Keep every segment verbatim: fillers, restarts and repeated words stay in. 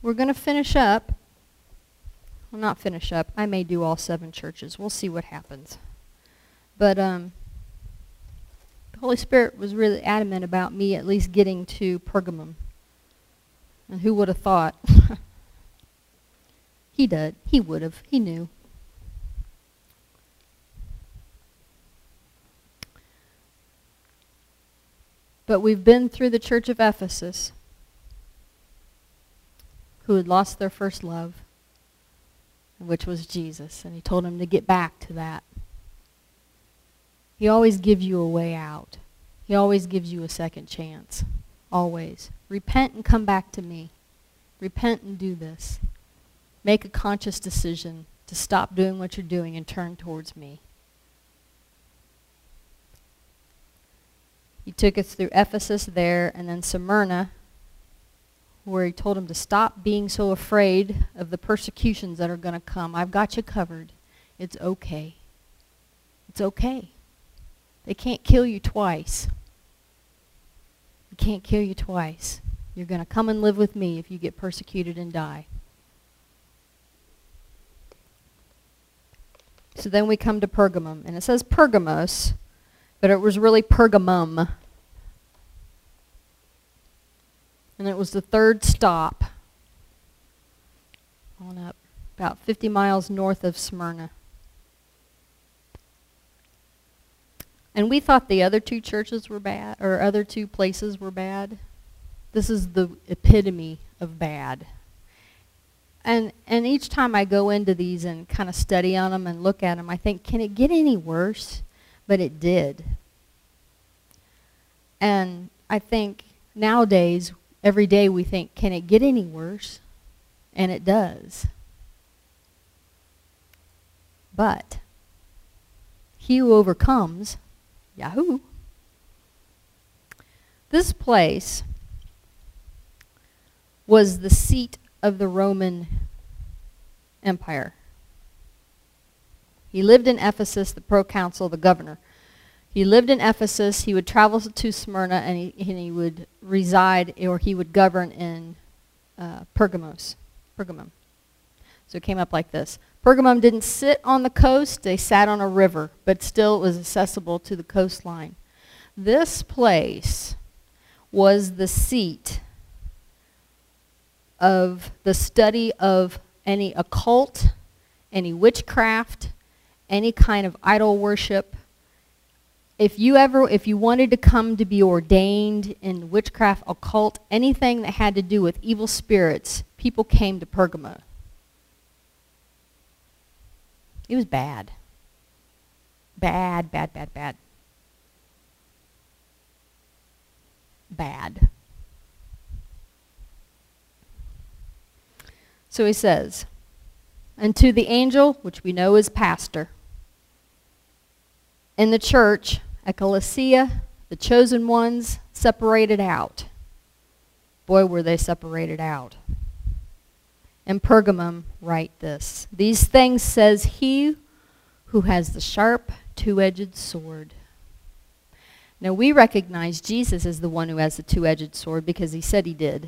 we're going to finish up. Well, not finish up. I may do all seven churches. We'll see what happens. But um, the Holy Spirit was really adamant about me at least getting to Pergamum. And who would have thought? He did. He would have. He knew. But we've been through the church of Ephesus, who had lost their first love, which was Jesus. And he told them to get back to that. He always gives you a way out. He always gives you a second chance. Always. Repent and come back to me. Repent and do this. Make a conscious decision to stop doing what you're doing and turn towards me. He took us through Ephesus there and then Smyrna, where he told them to stop being so afraid of the persecutions that are going to come. I've got you covered. It's okay. It's okay. They can't kill you twice. They can't kill you twice. You're going to come and live with me if you get persecuted and die. So then we come to Pergamum, and it says Pergamos, but it was really Pergamum. And it was the third stop on up, about fifty miles north of Smyrna. And we thought the other two churches were bad, or other two places were bad. This is the epitome of bad. And and each time I go into these and kind of study on them and look at them, I think, can it get any worse? But it did. And I think nowadays, every day we think, can it get any worse? And it does. But he who overcomes, Yahoo. This place was the seat of the Roman Empire. He lived in Ephesus, the proconsul, the governor. He lived in Ephesus. He would travel to Smyrna, and he, and he would reside, or he would govern in uh, Pergamos, Pergamum. So it came up like this. Pergamum didn't sit on the coast. They sat on a river, but still it was accessible to the coastline. This place was the seat of the study of any occult, any witchcraft, any kind of idol worship. If you ever, if you wanted to come to be ordained in witchcraft, occult, anything that had to do with evil spirits, people came to Pergamum. It was bad. Bad, bad, bad, bad. Bad. So he says, and to the angel, which we know is pastor, in the church, ecclesia, the chosen ones, separated out. Boy, were they separated out. In Pergamum, write this. These things says he who has the sharp, two-edged sword. Now, we recognize Jesus as the one who has the two-edged sword because he said he did.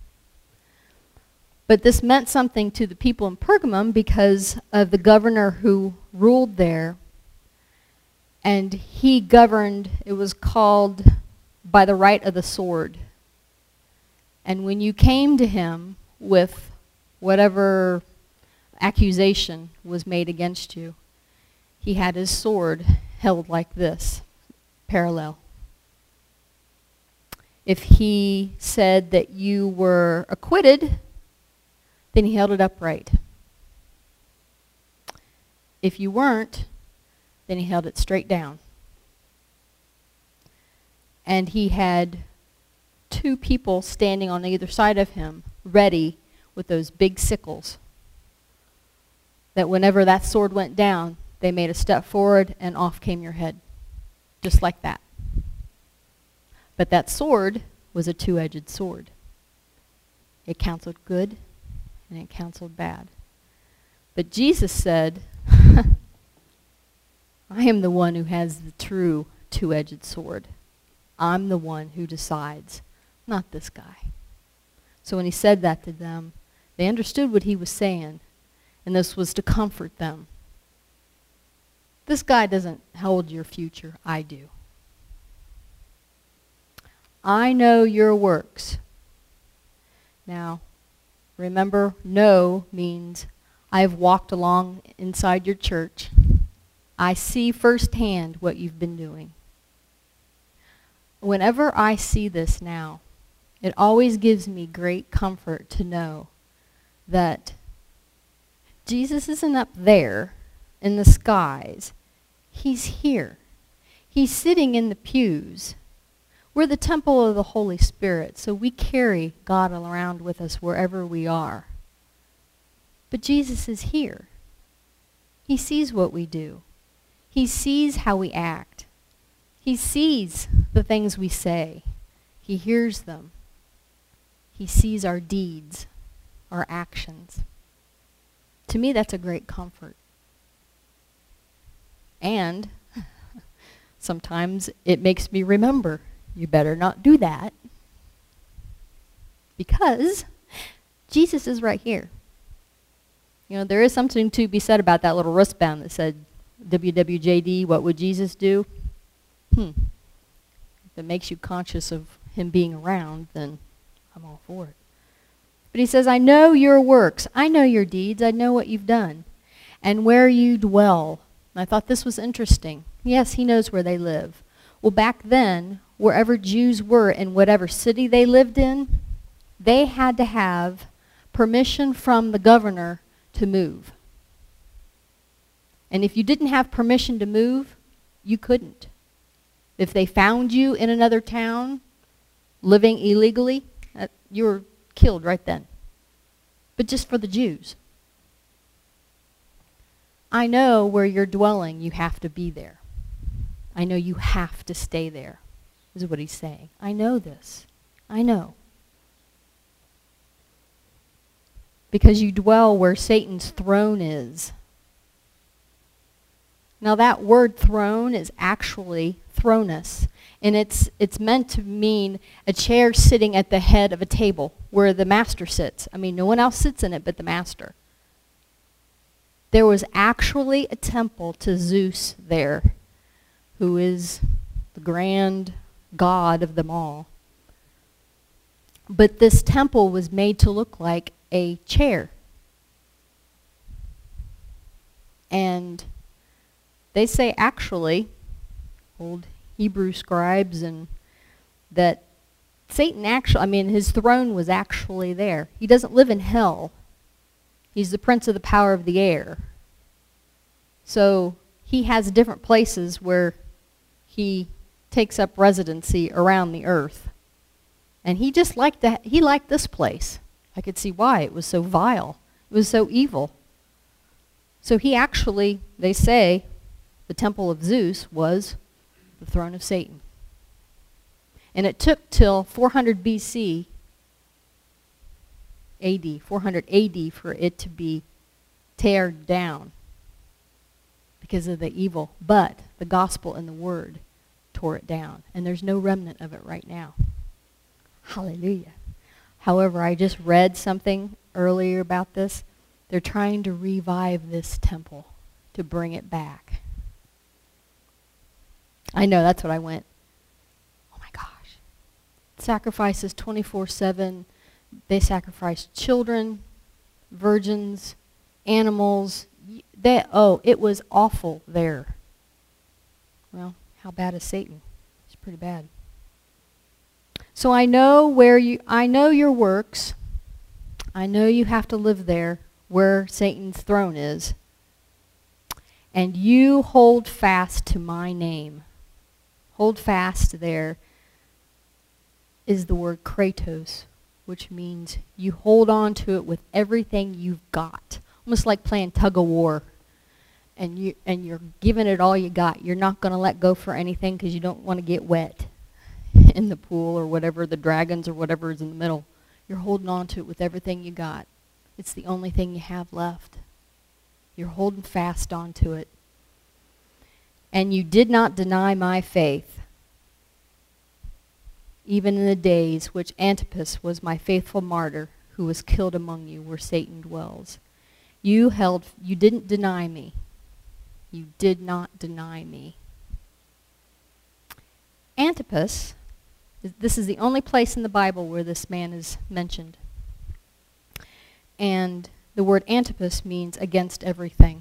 But this meant something to the people in Pergamum because of the governor who ruled there. And he governed, it was called by the right of the sword. And when you came to him with whatever accusation was made against you, he had his sword held like this, parallel. If he said that you were acquitted, then he held it upright. If you weren't, then he held it straight down. And he had two people standing on either side of him, ready with those big sickles, that whenever that sword went down, they made a step forward and off came your head, just like that. But that sword was a two-edged sword. It counseled good and it counseled bad. But Jesus said, I am the one who has the true two-edged sword. I'm the one who decides, not this guy. So when he said that to them, They understood what he was saying, and this was to comfort them. This guy doesn't hold your future. I do. I know your works. Now, remember, know means I've walked along inside your church. I see firsthand what you've been doing. Whenever I see this now, it always gives me great comfort to know that Jesus isn't up there in the skies. He's here. He's sitting in the pews. We're the temple of the Holy Spirit, so we carry God around with us wherever we are. But Jesus is here. He sees what we do. He sees how we act. He sees the things we say. He hears them. He sees our deeds, our actions. To me, that's a great comfort. And sometimes it makes me remember, you better not do that, because Jesus is right here. You know, there is something to be said about that little wristband that said, W W J D, what would Jesus do? Hmm. If it makes you conscious of him being around, then I'm all for it. But he says, I know your works. I know your deeds. I know what you've done. And where you dwell. And I thought this was interesting. Yes, he knows where they live. Well, back then, wherever Jews were in whatever city they lived in, they had to have permission from the governor to move. And if you didn't have permission to move, you couldn't. If they found you in another town living illegally, uh, you were killed right then. But just for the Jews. I know where you're dwelling, you have to be there. I know you have to stay there, is what he's saying. I know this. I know. Because you dwell where Satan's throne is. Now that word throne is actually thronus. And it's, it's meant to mean a chair sitting at the head of a table where the master sits. I mean, no one else sits in it but the master. There was actually a temple to Zeus there, who is the grand god of them all. But this temple was made to look like a chair. And they say actually, old Hebrew scribes, and that Satan actually, I mean, his throne was actually there. He doesn't live in hell. He's the prince of the power of the air. So he has different places where he takes up residency around the earth. And he just liked that. He liked this place. I could see why. It was so vile. It was so evil. So he actually, they say, the temple of Zeus was the throne of Satan. And it took till four hundred B C, A D, four hundred A D for it to be teared down because of the evil. But the gospel and the word tore it down. And there's no remnant of it right now. Hallelujah. However, I just read something earlier about this. They're trying to revive this temple to bring it back. I know, that's what I went, oh my gosh. Sacrifices twenty-four seven. They sacrificed children, virgins, animals. They, oh, it was awful there. Well, how bad is Satan? It's pretty bad. So I know where you, I know your works. I know you have to live there where Satan's throne is. And you hold fast to my name. Hold fast there is the word kratos, which means you hold on to it with everything you've got. Almost like playing tug of war. And, you, and you're giving it all you got. You're not going to let go for anything because you don't want to get wet in the pool or whatever, the dragons or whatever is in the middle. You're holding on to it with everything you got. It's the only thing you have left. You're holding fast onto it. And you did not deny my faith, even in the days which Antipas was my faithful martyr, who was killed among you where Satan dwells. You held, you didn't deny me. You did not deny me. Antipas, this is the only place in the Bible where this man is mentioned. And the word Antipas means against everything,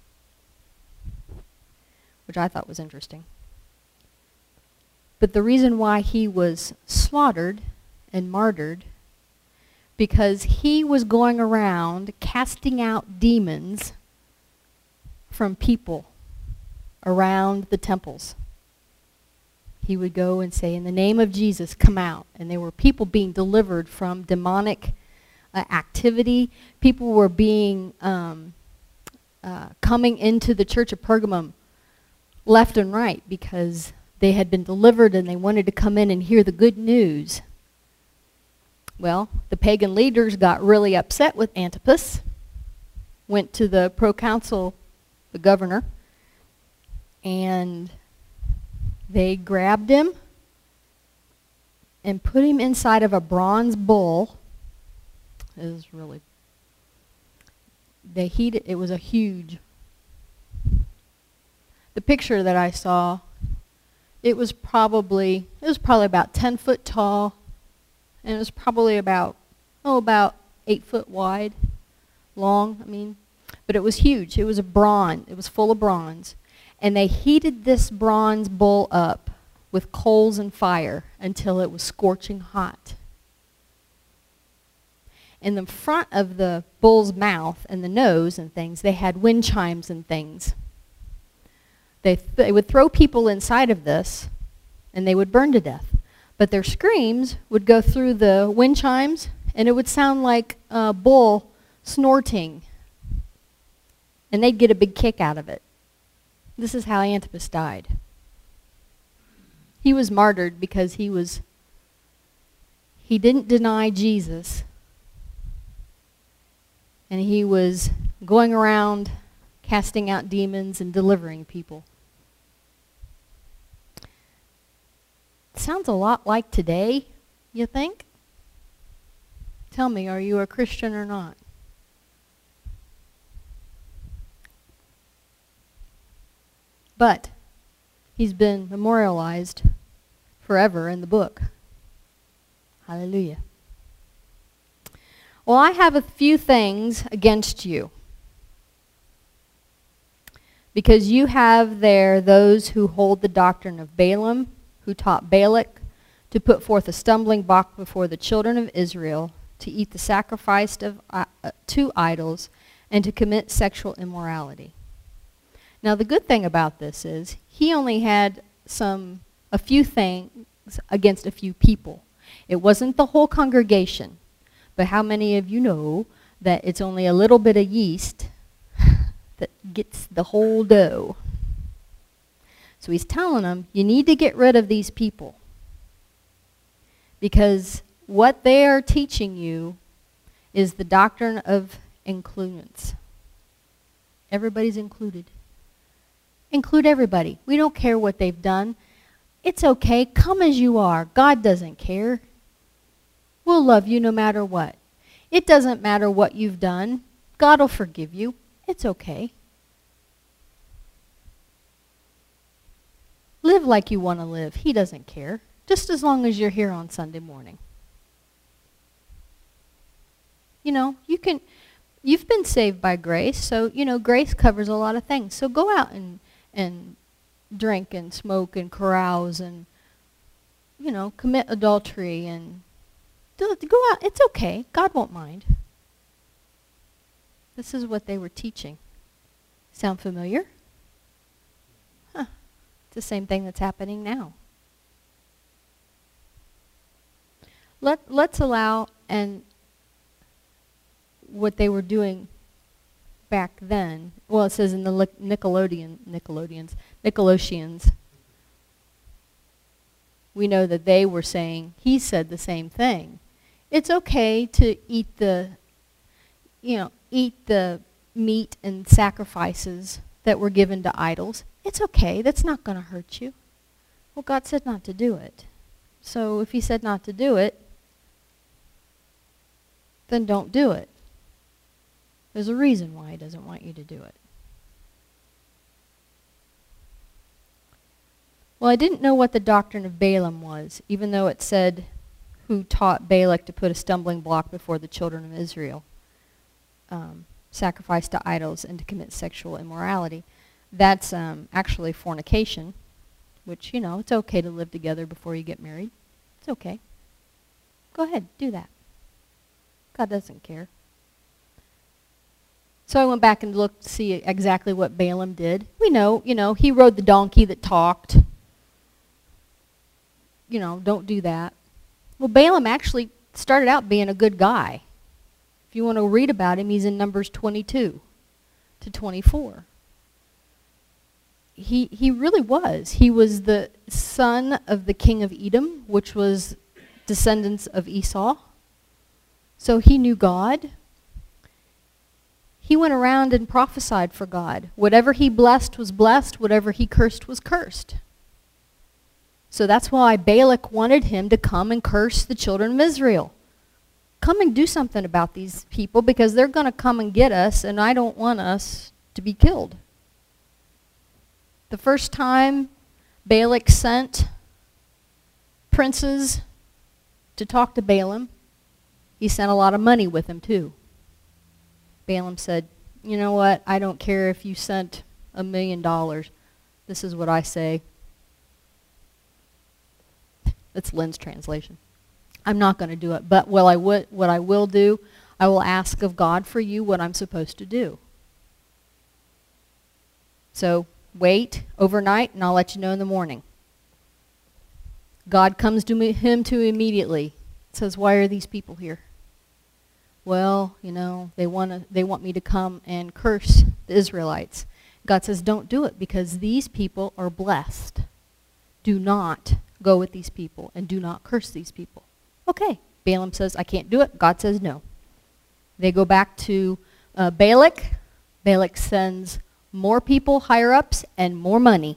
which I thought was interesting. But the reason why he was slaughtered and martyred, because he was going around casting out demons from people around the temples. He would go and say, in the name of Jesus, come out. And there were people being delivered from demonic uh, activity. People were being, um, uh, coming into the church of Pergamum left and right because they had been delivered and they wanted to come in and hear the good news. Well, the pagan leaders got really upset with Antipas, went to the proconsul, the governor, and they grabbed him and put him inside of a bronze bull. It was really, they heated, it was a huge, the picture that I saw, it was probably, it was probably about ten foot tall, and it was probably about, oh, about eight foot wide, long, I mean, but it was huge. It was a bronze, it was full of bronze. And they heated this bronze bull up with coals and fire until it was scorching hot. In the front of the bull's mouth and the nose and things, they had wind chimes and things. They, th they would throw people inside of this, and they would burn to death. But their screams would go through the wind chimes, and it would sound like a bull snorting. And they'd get a big kick out of it. This is how Antipas died. He was martyred because he was, he didn't deny Jesus. And he was going around casting out demons and delivering people. Sounds a lot like today, you think? Tell me, are you a Christian or not? But he's been memorialized forever in the book. Hallelujah. Well, I have a few things against you. Because you have there those who hold the doctrine of Balaam, who taught Balak to put forth a stumbling block before the children of Israel, to eat the sacrifice of, uh, to idols, and to commit sexual immorality. Now, the good thing about this is he only had some, a few things against a few people. It wasn't the whole congregation. But how many of you know that it's only a little bit of yeast that gets the whole dough? So he's telling them, you need to get rid of these people. Because what they are teaching you is the doctrine of inclusions. Everybody's included. Include everybody. We don't care what they've done. It's okay. Come as you are. God doesn't care. We'll love you no matter what. It doesn't matter what you've done. God will forgive you. It's okay. Live like you want to live. He doesn't care. Just as long as you're here on Sunday morning. You know, you can, you've been saved by grace, so, you know, grace covers a lot of things. So go out and, and drink and smoke and carouse and, you know, commit adultery and do, go out. It's okay. God won't mind. This is what they were teaching. Sound familiar? Huh. It's the same thing that's happening now. Let, let's allow, and what they were doing back then, well, it says in the Nickelodeon, Nickelodeons, Nicolaitans, we know that they were saying, he said the same thing. It's okay to eat the, you know, eat the meat and sacrifices that were given to idols. It's okay. That's not going to hurt you. Well, God said not to do it. So if he said not to do it, then don't do it. There's a reason why he doesn't want you to do it. Well, I didn't know what the doctrine of Balaam was, even though it said who taught Balak to put a stumbling block before the children of Israel, um, sacrifice to idols, and to commit sexual immorality. That's um, actually fornication, which, you know, it's okay to live together before you get married. It's okay. Go ahead, do that. God doesn't care. So I went back and looked to see exactly what Balaam did. We know, you know, he rode the donkey that talked. You know, don't do that. Well, Balaam actually started out being a good guy. If you want to read about him, he's in Numbers twenty-two to twenty-four. He, he really was. He was the son of the king of Edom, which was descendants of Esau. So he knew God. He went around and prophesied for God. Whatever he blessed was blessed. Whatever he cursed was cursed. So that's why Balak wanted him to come and curse the children of Israel. Come and do something about these people, because they're going to come and get us, and I don't want us to be killed. The first time Balak sent princes to talk to Balaam, he sent a lot of money with him too. Balaam said, you know what, I don't care if you sent a million dollars. This is what I say. That's Lynn's translation. I'm not going to do it, but what I, would, what I will do, I will ask of God for you what I'm supposed to do. So wait overnight, and I'll let you know in the morning. God comes to me, him to immediately. Says, why are these people here? Well, you know, they want to, they want me to come and curse the Israelites. God says, don't do it, because these people are blessed. Do not go with these people, and do not curse these people. Okay. Balaam says, I can't do it. God says no. They go back to uh, Balak. Balak sends more people, higher-ups, and more money.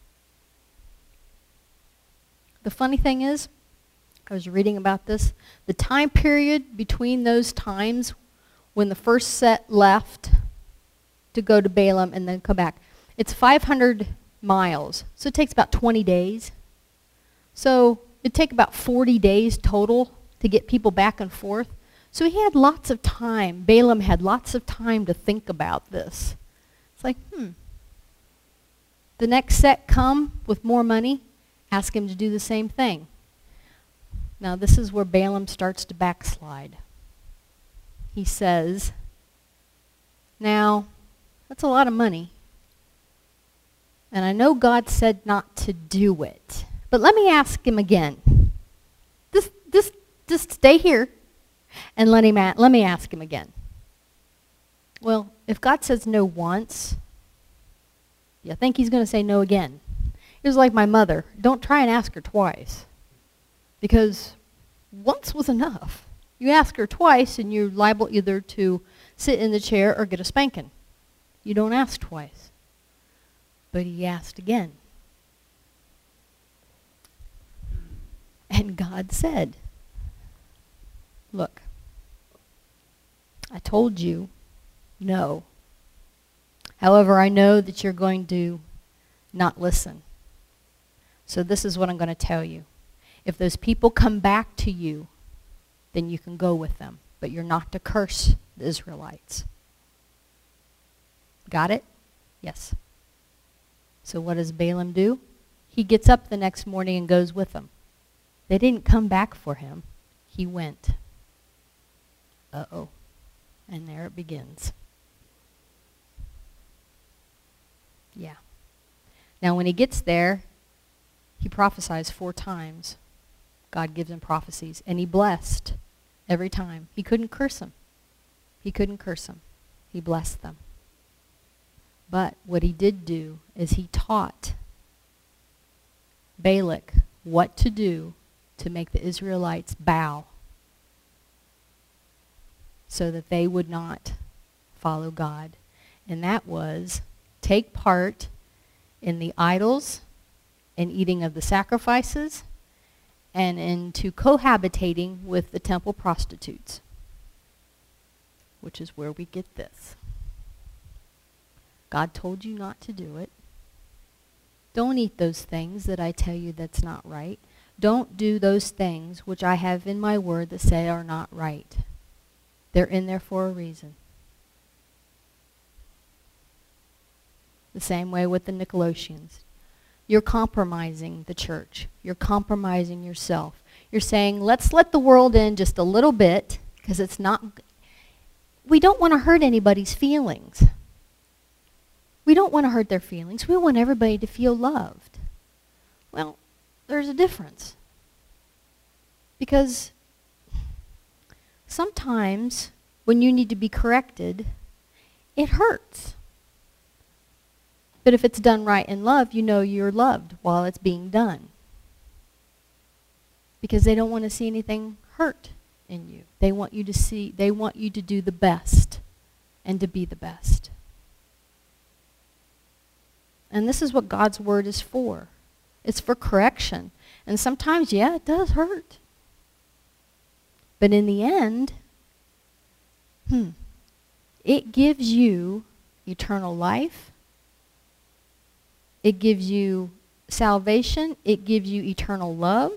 The funny thing is, I was reading about this, the time period between those times when the first set left to go to Balaam and then come back, it's five hundred miles. So it takes about twenty days. So it'd take about forty days total to get people back and forth. So he had lots of time. Balaam had lots of time to think about this. It's like, hmm. The next set come with more money, ask him to do the same thing. Now this is where Balaam starts to backslide. He says, now, that's a lot of money. And I know God said not to do it. But let me ask him again. Just, just, just stay here and let, him a let me ask him again. Well, if God says no once, you think he's going to say no again. It was like my mother. Don't try and ask her twice. Because once was enough. You ask her twice and you're liable either to sit in the chair or get a spanking. You don't ask twice. But he asked again. And God said, look, I told you no. However, I know that you're going to not listen. So this is what I'm going to tell you. If those people come back to you, then you can go with them. But you're not to curse the Israelites. Got it? Yes. So what does Balaam do? He gets up the next morning and goes with them. They didn't come back for him. He went. Uh-oh. And there it begins. Yeah. Now when he gets there, he prophesies four times. God gives him prophecies. And he blessed every time. He couldn't curse them. He couldn't curse them. He blessed them. But what he did do is he taught Balak what to do to make the Israelites bow so that they would not follow God. And that was take part in the idols and eating of the sacrifices and into cohabitating with the temple prostitutes. which is where we get this. God told you not to do it. Don't eat those things that I tell you that's not right. Don't do those things which I have in my word that say are not right. They're in there for a reason. The same way with the Nicolaitans. You're compromising the church. You're compromising yourself. You're saying, let's let the world in just a little bit, because it's not, we don't want to hurt anybody's feelings. We don't want to hurt their feelings. We want everybody to feel loved. Well, there's a difference. Because sometimes when you need to be corrected, it hurts. But if it's done right in love, you know you're loved while it's being done. Because they don't want to see anything hurt in you. They want you to see, they want you to do the best and to be the best. And this is what God's word is for. It's for correction. And sometimes, yeah, it does hurt. But in the end, hmm, it gives you eternal life. It gives you salvation. It gives you eternal love.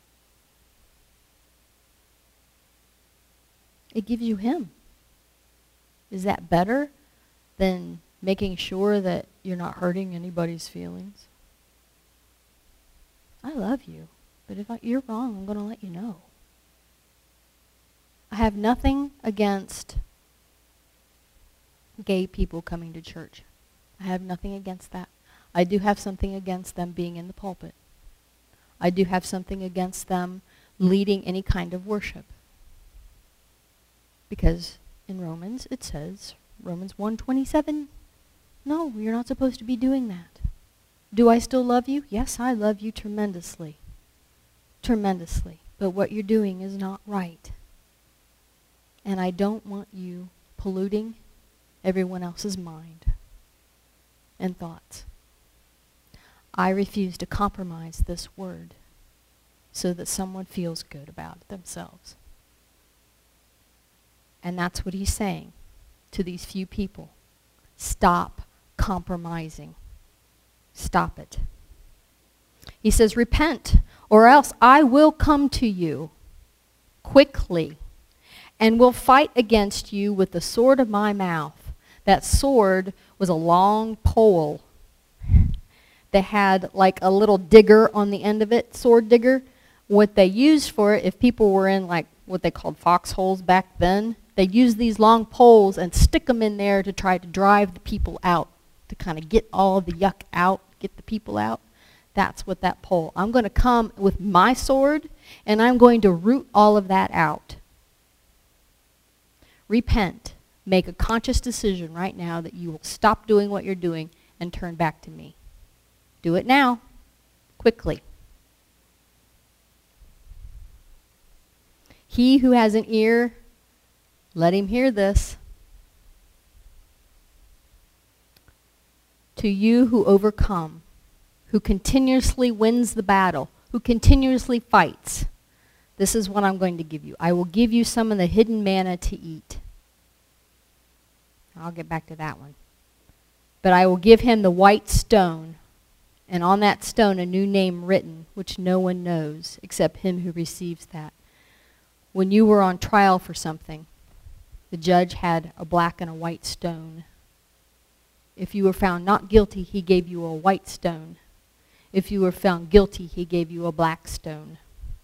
It gives you him. Is that better than making sure that you're not hurting anybody's feelings? I love you, but if I, you're wrong, I'm going to let you know. I have nothing against gay people coming to church. I have nothing against that. I do have something against them being in the pulpit. I do have something against them leading any kind of worship. Because in Romans it says, Romans one twenty-seven, no, you're not supposed to be doing that. Do I still love you? Yes, I love you tremendously. Tremendously. But what you're doing is not right. And I don't want you polluting everyone else's mind and thoughts. I refuse to compromise this word so that someone feels good about themselves. And that's what he's saying to these few people. Stop compromising. Stop it. He says, repent, or else I will come to you quickly and will fight against you with the sword of my mouth. That sword was a long pole that had like a little digger on the end of it, sword digger. What they used for it, if people were in like what they called foxholes back then, they used these long poles and stick them in there to try to drive the people out, to kind of get all the yuck out, get the people out. That's what that pole. I'm going to come with my sword, and I'm going to root all of that out. Repent. Make a conscious decision right now that you will stop doing what you're doing and turn back to me. Do it now, quickly. He who has an ear, let him hear this. To you who overcome, who continuously wins the battle, who continuously fights, this is what I'm going to give you. I will give you some of the hidden manna to eat. I'll get back to that one. But I will give him the white stone, and on that stone a new name written, which no one knows except him who receives that. When you were on trial for something, the judge had a black and a white stone. If you were found not guilty, he gave you a white stone. If you were found guilty, he gave you a black stone.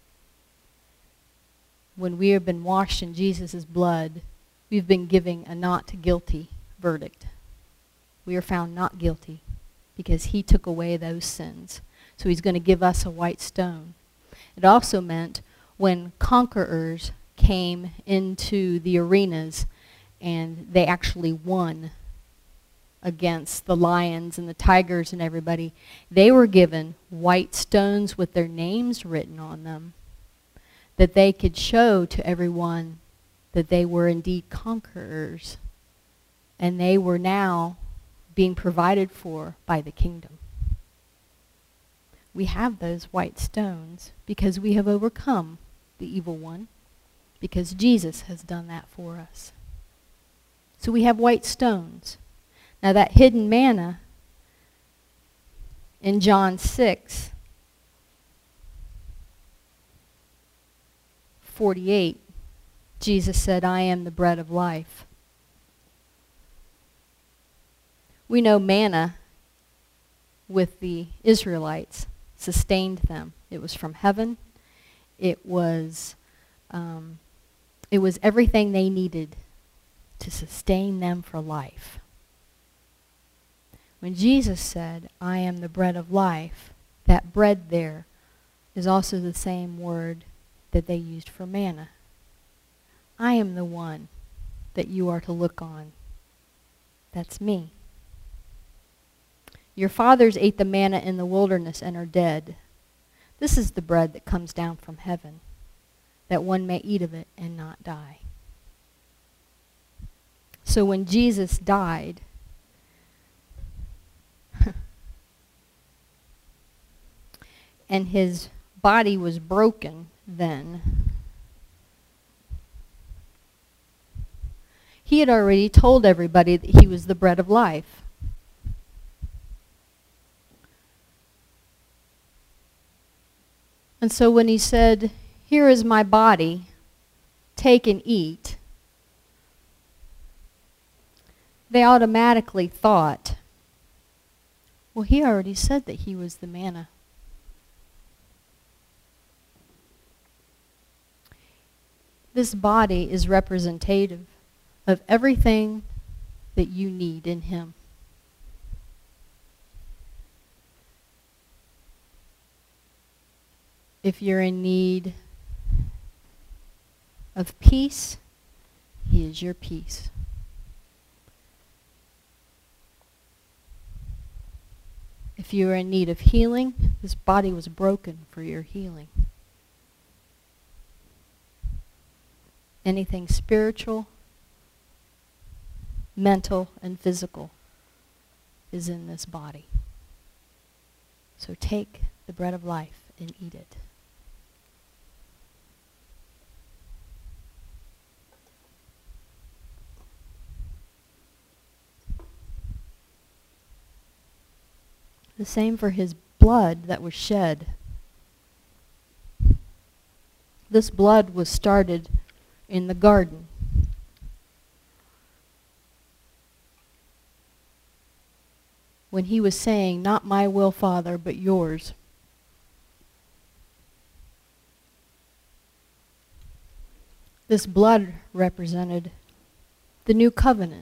When we have been washed in Jesus' blood, we've been giving a not guilty verdict. We are found not guilty because he took away those sins. So he's going to give us a white stone. It also meant when conquerors came into the arenas and they actually won against the lions and the tigers and everybody, they were given white stones with their names written on them that they could show to everyone that they were indeed conquerors and they were now being provided for by the kingdom. We have those white stones because we have overcome the evil one, because Jesus has done that for us. So we have white stones. Now that hidden manna in John six forty-eight, Jesus said, I am the bread of life. We know manna with the Israelites sustained them. It was from heaven. It was, um, it was everything they needed to sustain them for life. When Jesus said, I am the bread of life, that bread there is also the same word that they used for manna. I am the one that you are to look on. That's me. Your fathers ate the manna in the wilderness and are dead. This is the bread that comes down from heaven, that one may eat of it and not die. So when Jesus died, and his body was broken then, he had already told everybody that he was the bread of life. And so when he said, here is my body, take and eat, they automatically thought, well, he already said that he was the manna. This body is representative of everything that you need in him. If you're in need of peace, he is your peace. If you are in need of healing, this body was broken for your healing. Anything spiritual, mental, and physical is in this body. So take the bread of life and eat it. The same for his blood that was shed. This blood was started in the garden. When he was saying, not my will, Father, but yours. This blood represented the new covenant.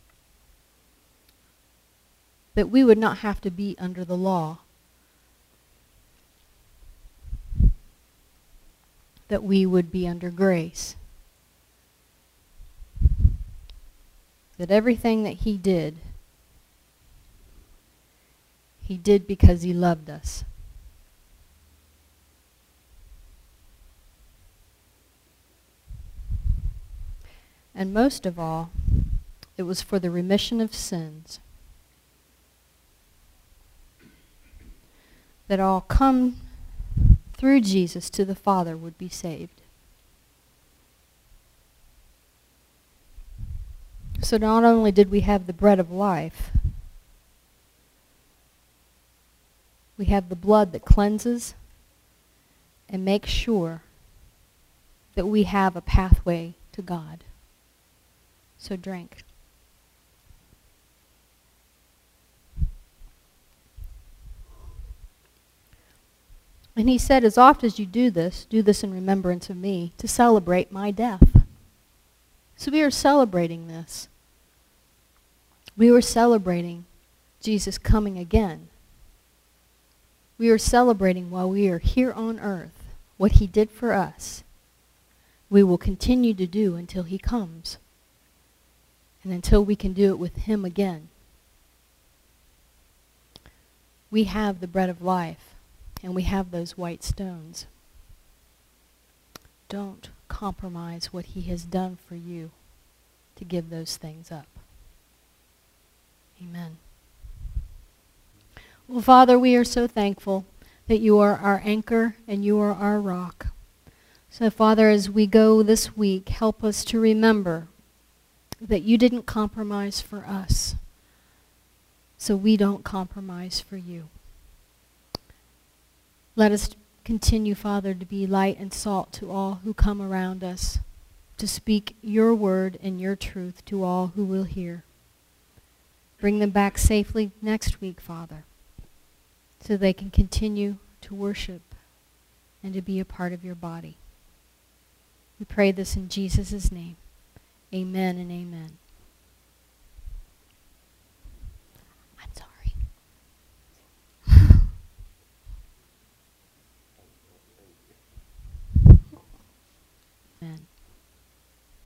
That we would not have to be under the law. That we would be under grace. That everything that he did, he did because he loved us. And most of all, it was for the remission of sins. That all come through Jesus to the Father would be saved. So not only did we have the bread of life, we have the blood that cleanses and makes sure that we have a pathway to God. So drink. And he said, as oft as you do this, do this in remembrance of me, to celebrate my death. So we are celebrating this. We were celebrating Jesus coming again. We are celebrating while we are here on earth what he did for us. We will continue to do until he comes. And until we can do it with him again. We have the bread of life. And we have those white stones. Don't compromise what he has done for you to give those things up. Amen. Well, Father, we are so thankful that you are our anchor and you are our rock. So, Father, as we go this week, help us to remember that you didn't compromise for us, so we don't compromise for you. Let us continue, Father, to be light and salt to all who come around us, to speak your word and your truth to all who will hear. Bring them back safely next week, Father, so they can continue to worship and to be a part of your body. We pray this in Jesus' name. Amen and amen.